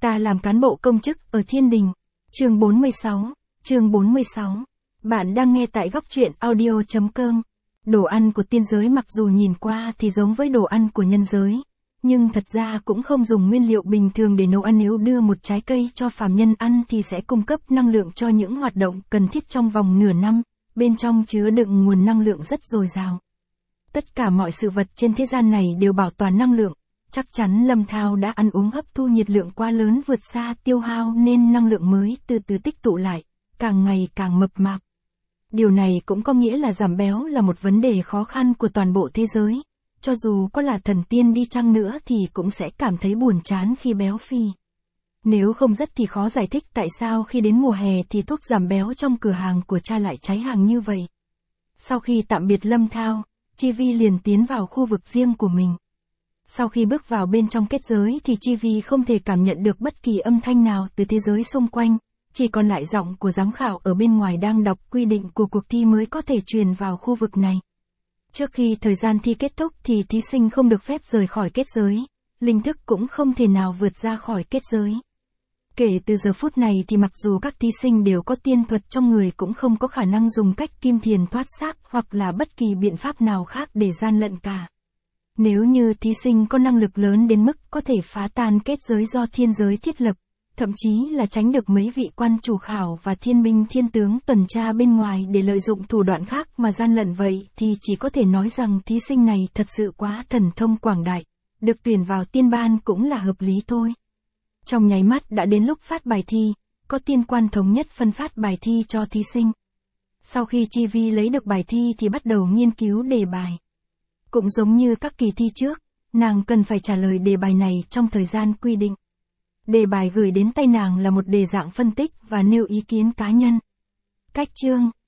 Ta làm cán bộ công chức ở Thiên Đình. Chương 46. Bạn đang nghe tại góc truyện audio.com. Đồ ăn của tiên giới mặc dù nhìn qua thì giống với đồ ăn của nhân giới, nhưng thật ra cũng không dùng nguyên liệu bình thường để nấu ăn. Nếu đưa một trái cây cho phàm nhân ăn thì sẽ cung cấp năng lượng cho những hoạt động cần thiết trong vòng nửa năm, bên trong chứa đựng nguồn năng lượng rất dồi dào. Tất cả mọi sự vật trên thế gian này đều bảo toàn năng lượng. Chắc chắn Lâm Thao đã ăn uống hấp thu nhiệt lượng quá lớn vượt xa tiêu hao nên năng lượng mới từ từ tích tụ lại, càng ngày càng mập mạp. Điều này cũng có nghĩa là giảm béo là một vấn đề khó khăn của toàn bộ thế giới. Cho dù có là thần tiên đi chăng nữa thì cũng sẽ cảm thấy buồn chán khi béo phì. Nếu không rất thì khó giải thích tại sao khi đến mùa hè thì thuốc giảm béo trong cửa hàng của cha lại cháy hàng như vậy. Sau khi tạm biệt Lâm Thao, Chi Vi liền tiến vào khu vực riêng của mình. Sau khi bước vào bên trong kết giới thì Chi Vi không thể cảm nhận được bất kỳ âm thanh nào từ thế giới xung quanh, chỉ còn lại giọng của giám khảo ở bên ngoài đang đọc quy định của cuộc thi mới có thể truyền vào khu vực này. Trước khi thời gian thi kết thúc thì thí sinh không được phép rời khỏi kết giới, linh thức cũng không thể nào vượt ra khỏi kết giới. Kể từ giờ phút này thì mặc dù các thí sinh đều có tiên thuật trong người cũng không có khả năng dùng cách kim thiền thoát xác hoặc là bất kỳ biện pháp nào khác để gian lận cả. Nếu như thí sinh có năng lực lớn đến mức có thể phá tan kết giới do thiên giới thiết lập, thậm chí là tránh được mấy vị quan chủ khảo và thiên binh thiên tướng tuần tra bên ngoài để lợi dụng thủ đoạn khác mà gian lận vậy thì chỉ có thể nói rằng thí sinh này thật sự quá thần thông quảng đại, được tuyển vào tiên ban cũng là hợp lý thôi. Trong nháy mắt đã đến lúc phát bài thi, có tiên quan thống nhất phân phát bài thi cho thí sinh. Sau khi Chi Vi lấy được bài thi thì bắt đầu nghiên cứu đề bài. Cũng giống như các kỳ thi trước, nàng cần phải trả lời đề bài này trong thời gian quy định. Đề bài gửi đến tay nàng là một đề dạng phân tích và nêu ý kiến cá nhân. Cách chương,